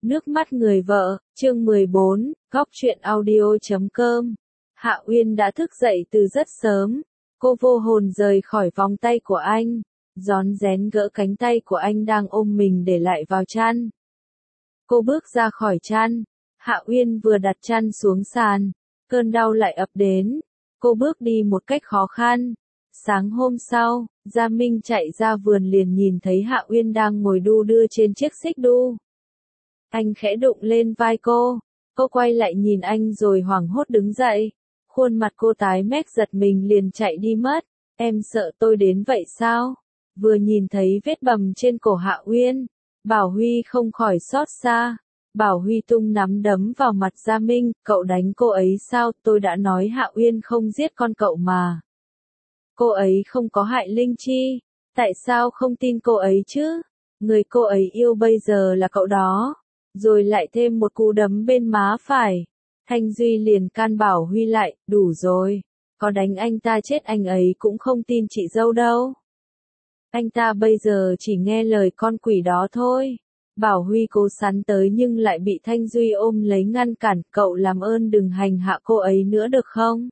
Nước mắt người vợ, chương 14, góc truyện audio.com. Hạ Uyên đã thức dậy từ rất sớm. Cô vô hồn rời khỏi vòng tay của anh, rón rén gỡ cánh tay của anh đang ôm mình để lại vào chăn. Cô bước ra khỏi chăn. Hạ Uyên vừa đặt chăn xuống sàn, cơn đau lại ập đến. Cô bước đi một cách khó khăn. Sáng hôm sau, Gia Minh chạy ra vườn liền nhìn thấy Hạ Uyên đang ngồi đu đưa trên chiếc xích đu. Anh khẽ đụng lên vai cô quay lại nhìn anh rồi hoảng hốt đứng dậy. Khuôn mặt cô tái mét giật mình liền chạy đi mất. Em sợ tôi đến vậy sao? Vừa nhìn thấy vết bầm trên cổ Hạ Uyên, Bảo Huy không khỏi xót xa. Bảo Huy tung nắm đấm vào mặt Gia Minh, cậu đánh cô ấy sao? Tôi đã nói Hạ Uyên không giết con cậu mà. Cô ấy không có hại Linh Chi, tại sao không tin cô ấy chứ? Người cô ấy yêu bây giờ là cậu đó. Rồi lại thêm một cú đấm bên má phải. Thanh Duy liền can Bảo Huy lại, đủ rồi. Có đánh anh ta chết anh ấy cũng không tin chị dâu đâu. Anh ta bây giờ chỉ nghe lời con quỷ đó thôi. Bảo Huy cố sắn tới nhưng lại bị Thanh Duy ôm lấy ngăn cản. Cậu làm ơn đừng hành hạ cô ấy nữa được không?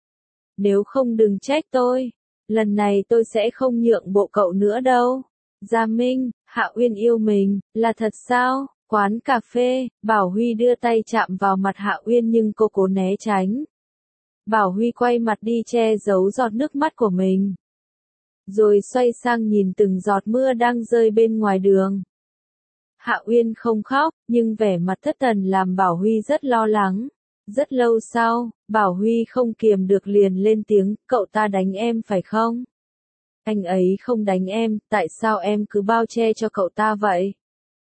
Nếu không đừng trách tôi. Lần này tôi sẽ không nhượng bộ cậu nữa đâu. Gia Minh, Hạ Uyên yêu mình, là thật sao? Quán cà phê, Bảo Huy đưa tay chạm vào mặt Hạ Uyên nhưng cô cố né tránh. Bảo Huy quay mặt đi che giấu giọt nước mắt của mình. Rồi xoay sang nhìn từng giọt mưa đang rơi bên ngoài đường. Hạ Uyên không khóc, nhưng vẻ mặt thất thần làm Bảo Huy rất lo lắng. Rất lâu sau, Bảo Huy không kiềm được liền lên tiếng, cậu ta đánh em phải không? Anh ấy không đánh em, tại sao em cứ bao che cho cậu ta vậy?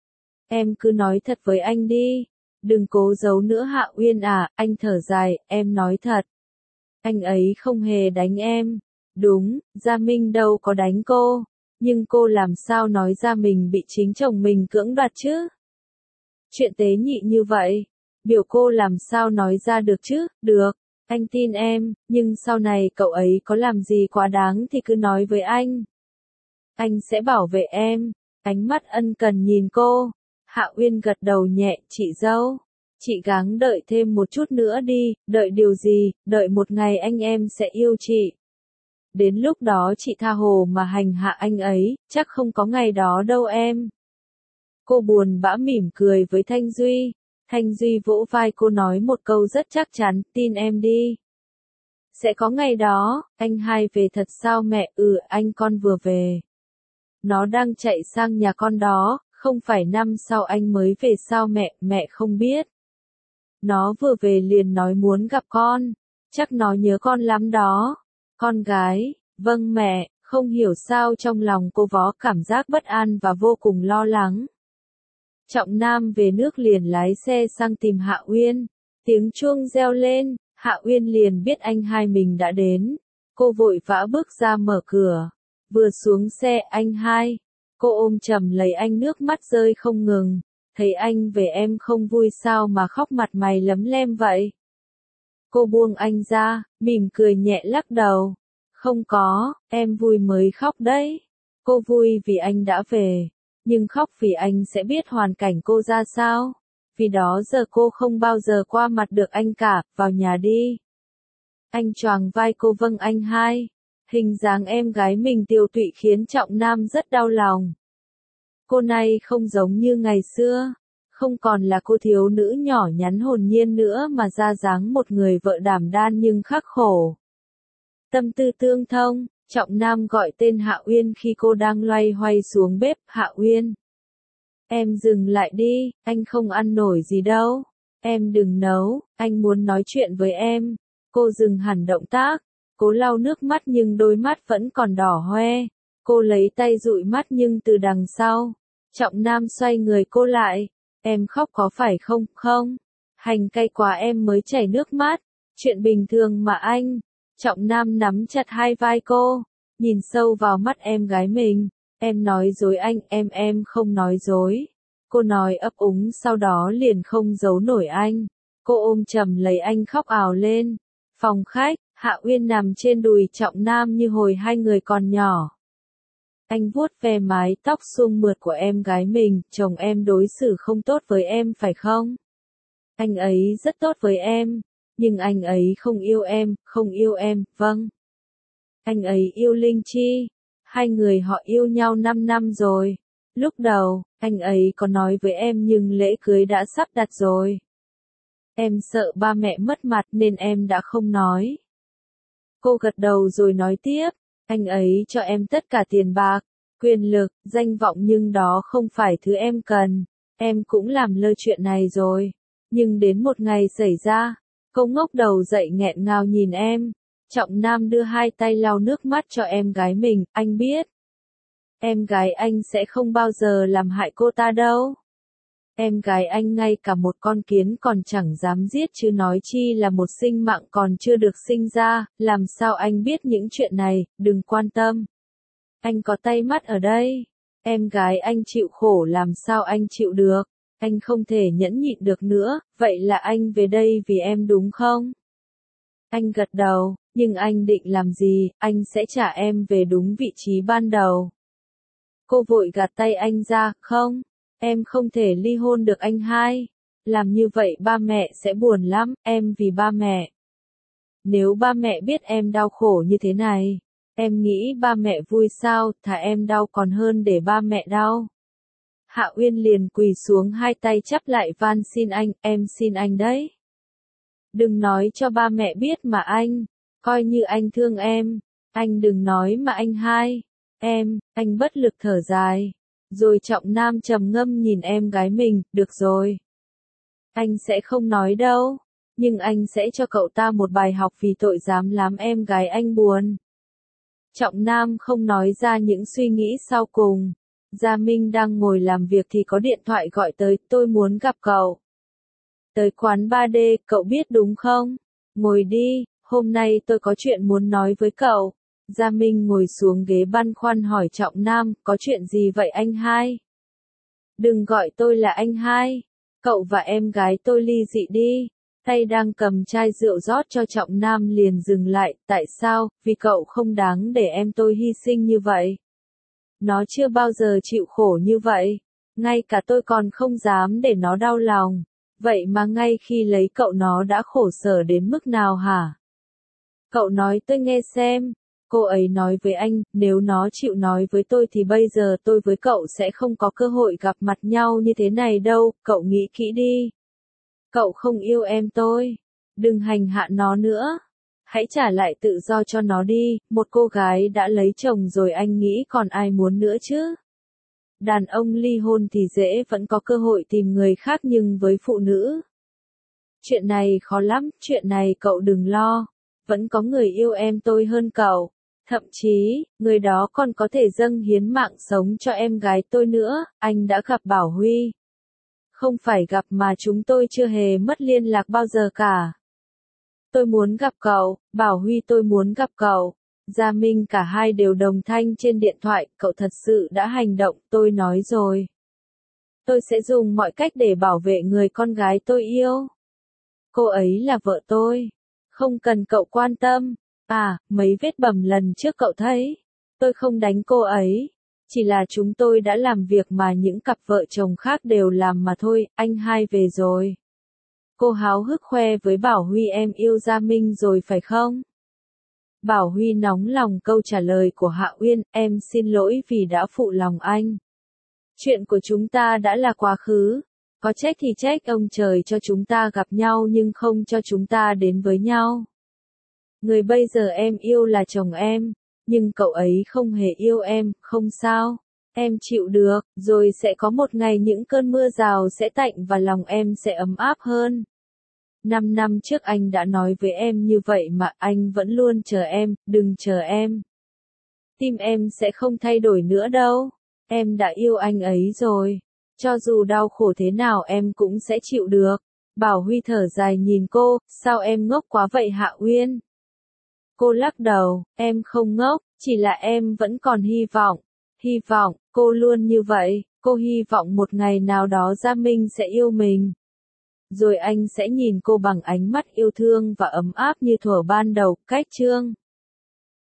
Em cứ nói thật với anh đi. Đừng cố giấu nữa Hạ Uyên à, anh thở dài, em nói thật. Anh ấy không hề đánh em. Đúng, Gia Minh đâu có đánh cô. Nhưng cô làm sao nói ra mình bị chính chồng mình cưỡng đoạt chứ? Chuyện tế nhị như vậy. Biểu cô làm sao nói ra được chứ? Được, anh tin em, nhưng sau này cậu ấy có làm gì quá đáng thì cứ nói với anh. Anh sẽ bảo vệ em. Ánh mắt ân cần nhìn cô. Hạ Uyên gật đầu nhẹ, chị dâu. Chị gắng đợi thêm một chút nữa đi, đợi điều gì, đợi một ngày anh em sẽ yêu chị. Đến lúc đó chị tha hồ mà hành hạ anh ấy, chắc không có ngày đó đâu em. Cô buồn bã mỉm cười với Thanh Duy. Thanh Duy vỗ vai cô nói một câu rất chắc chắn, tin em đi. Sẽ có ngày đó, anh hai về thật sao mẹ? Anh con vừa về. Nó đang chạy sang nhà con đó. Không phải năm sau anh mới về sao mẹ không biết. Nó vừa về liền nói muốn gặp con. Chắc nó nhớ con lắm đó. Con gái, vâng mẹ, không hiểu sao trong lòng cô vó cảm giác bất an và vô cùng lo lắng. Trọng Nam về nước liền lái xe sang tìm Hạ Uyên. Tiếng chuông reo lên, Hạ Uyên liền biết anh hai mình đã đến. Cô vội vã bước ra mở cửa. Vừa xuống xe anh hai. Cô ôm chầm lấy anh nước mắt rơi không ngừng. Thấy anh về em không vui sao mà khóc mặt mày lấm lem vậy? Cô buông anh ra, mỉm cười nhẹ lắc đầu. Không có, em vui mới khóc đấy. Cô vui vì anh đã về. Nhưng khóc vì anh sẽ biết hoàn cảnh cô ra sao. Vì đó giờ cô không bao giờ qua mặt được anh cả, vào nhà đi. Anh choàng vai cô vâng anh hai. Hình dáng em gái mình tiều tụy khiến Trọng Nam rất đau lòng. Cô này không giống như ngày xưa, không còn là cô thiếu nữ nhỏ nhắn hồn nhiên nữa mà ra dáng một người vợ đảm đan nhưng khắc khổ. Tâm tư tương thông, Trọng Nam gọi tên Hạ Uyên khi cô đang loay hoay xuống bếp. Hạ Uyên, em dừng lại đi, anh không ăn nổi gì đâu. Em đừng nấu, anh muốn nói chuyện với em. Cô dừng hẳn động tác, cố lau nước mắt nhưng đôi mắt vẫn còn đỏ hoe. Cô lấy tay dụi mắt nhưng từ đằng sau, Trọng Nam xoay người cô lại. Em khóc có phải không? Không. Hành cay quá em mới chảy nước mắt. Chuyện bình thường mà anh. Trọng Nam nắm chặt hai vai cô, nhìn sâu vào mắt em gái mình. Em nói dối anh, em không nói dối. Cô nói ấp úng sau đó liền không giấu nổi anh. Cô ôm chầm lấy anh khóc ào lên. Phòng khách, Hạ Uyên nằm trên đùi Trọng Nam như hồi hai người còn nhỏ. Anh vuốt ve mái tóc suông mượt của em gái mình, chồng em đối xử không tốt với em phải không? Anh ấy rất tốt với em, nhưng anh ấy không yêu em, vâng. Anh ấy yêu Linh Chi, hai người họ yêu nhau 5 năm rồi. Lúc đầu, anh ấy có nói với em nhưng lễ cưới đã sắp đặt rồi. Em sợ ba mẹ mất mặt nên em đã không nói. Cô gật đầu rồi nói tiếp, anh ấy cho em tất cả tiền bạc, quyền lực, danh vọng nhưng đó không phải thứ em cần. Em cũng làm lơ chuyện này rồi. Nhưng đến một ngày xảy ra, cô ngóc đầu dậy nghẹn ngào nhìn em. Trọng Nam đưa hai tay lau nước mắt cho em gái mình, anh biết. Em gái anh sẽ không bao giờ làm hại cô ta đâu. Em gái anh ngay cả một con kiến còn chẳng dám giết chứ nói chi là một sinh mạng còn chưa được sinh ra, làm sao anh biết những chuyện này, đừng quan tâm. Anh có tay mắt ở đây. Em gái anh chịu khổ làm sao anh chịu được. Anh không thể nhẫn nhịn được nữa, vậy là anh về đây vì em đúng không? Anh gật đầu, nhưng anh định làm gì, anh sẽ trả em về đúng vị trí ban đầu. Cô vội gạt tay anh ra, không, em không thể ly hôn được anh hai. Làm như vậy ba mẹ sẽ buồn lắm, em vì ba mẹ. Nếu ba mẹ biết em đau khổ như thế này, em nghĩ ba mẹ vui sao, thà em đau còn hơn để ba mẹ đau. Hạ Uyên liền quỳ xuống hai tay chắp lại van xin anh, em xin anh đấy. Đừng nói cho ba mẹ biết mà anh, coi như anh thương em, anh đừng nói mà anh hai. Anh bất lực thở dài. Rồi Trọng Nam trầm ngâm nhìn em gái mình, được rồi. Anh sẽ không nói đâu, nhưng anh sẽ cho cậu ta một bài học vì tội dám làm em gái anh buồn. Trọng Nam không nói ra những suy nghĩ sau cùng. Gia Minh đang ngồi làm việc thì có điện thoại gọi tới, tôi muốn gặp cậu. Tới quán 3D, cậu biết đúng không? Ngồi đi, hôm nay tôi có chuyện muốn nói với cậu. Gia Minh ngồi xuống ghế băn khoăn hỏi Trọng Nam, có chuyện gì vậy anh hai? Đừng gọi tôi là anh hai. Cậu và em gái tôi ly dị đi. Tay đang cầm chai rượu rót cho Trọng Nam liền dừng lại, tại sao? Vì cậu không đáng để em tôi hy sinh như vậy. Nó chưa bao giờ chịu khổ như vậy. Ngay cả tôi còn không dám để nó đau lòng. Vậy mà ngay khi lấy cậu nó đã khổ sở đến mức nào hả? Cậu nói tôi nghe xem. Cô ấy nói với anh, nếu nó chịu nói với tôi thì bây giờ tôi với cậu sẽ không có cơ hội gặp mặt nhau như thế này đâu, cậu nghĩ kỹ đi. Cậu không yêu em tôi. Đừng hành hạ nó nữa. Hãy trả lại tự do cho nó đi, một cô gái đã lấy chồng rồi anh nghĩ còn ai muốn nữa chứ? Đàn ông ly hôn thì dễ vẫn có cơ hội tìm người khác nhưng với phụ nữ. Chuyện này khó lắm, chuyện này cậu đừng lo. Vẫn có người yêu em tôi hơn cậu. Thậm chí, người đó còn có thể dâng hiến mạng sống cho em gái tôi nữa, anh đã gặp Bảo Huy. Không phải gặp mà chúng tôi chưa hề mất liên lạc bao giờ cả. Tôi muốn gặp cậu, Bảo Huy tôi muốn gặp cậu. Gia Minh cả hai đều đồng thanh trên điện thoại, cậu thật sự đã hành động, tôi nói rồi. Tôi sẽ dùng mọi cách để bảo vệ người con gái tôi yêu. Cô ấy là vợ tôi. Không cần cậu quan tâm. À, mấy vết bầm lần trước cậu thấy. Tôi không đánh cô ấy. Chỉ là chúng tôi đã làm việc mà những cặp vợ chồng khác đều làm mà thôi, anh hai về rồi. Cô háo hức khoe với Bảo Huy em yêu Gia Minh rồi phải không? Bảo Huy nóng lòng câu trả lời của Hạ Uyên, em xin lỗi vì đã phụ lòng anh. Chuyện của chúng ta đã là quá khứ. Có trách thì trách ông trời cho chúng ta gặp nhau nhưng không cho chúng ta đến với nhau. Người bây giờ em yêu là chồng em, nhưng cậu ấy không hề yêu em, không sao. Em chịu được, rồi sẽ có một ngày những cơn mưa rào sẽ tạnh và lòng em sẽ ấm áp hơn. 5 năm trước anh đã nói với em như vậy mà anh vẫn luôn chờ em, đừng chờ em. Tim em sẽ không thay đổi nữa đâu. Em đã yêu anh ấy rồi. Cho dù đau khổ thế nào em cũng sẽ chịu được. Bảo Huy thở dài nhìn cô, sao em ngốc quá vậy Hạ Uyên? Cô lắc đầu, em không ngốc, chỉ là em vẫn còn hy vọng. Hy vọng, cô luôn như vậy, cô hy vọng một ngày nào đó Gia Minh sẽ yêu mình. Rồi anh sẽ nhìn cô bằng ánh mắt yêu thương và ấm áp như thuở ban đầu, cách chương.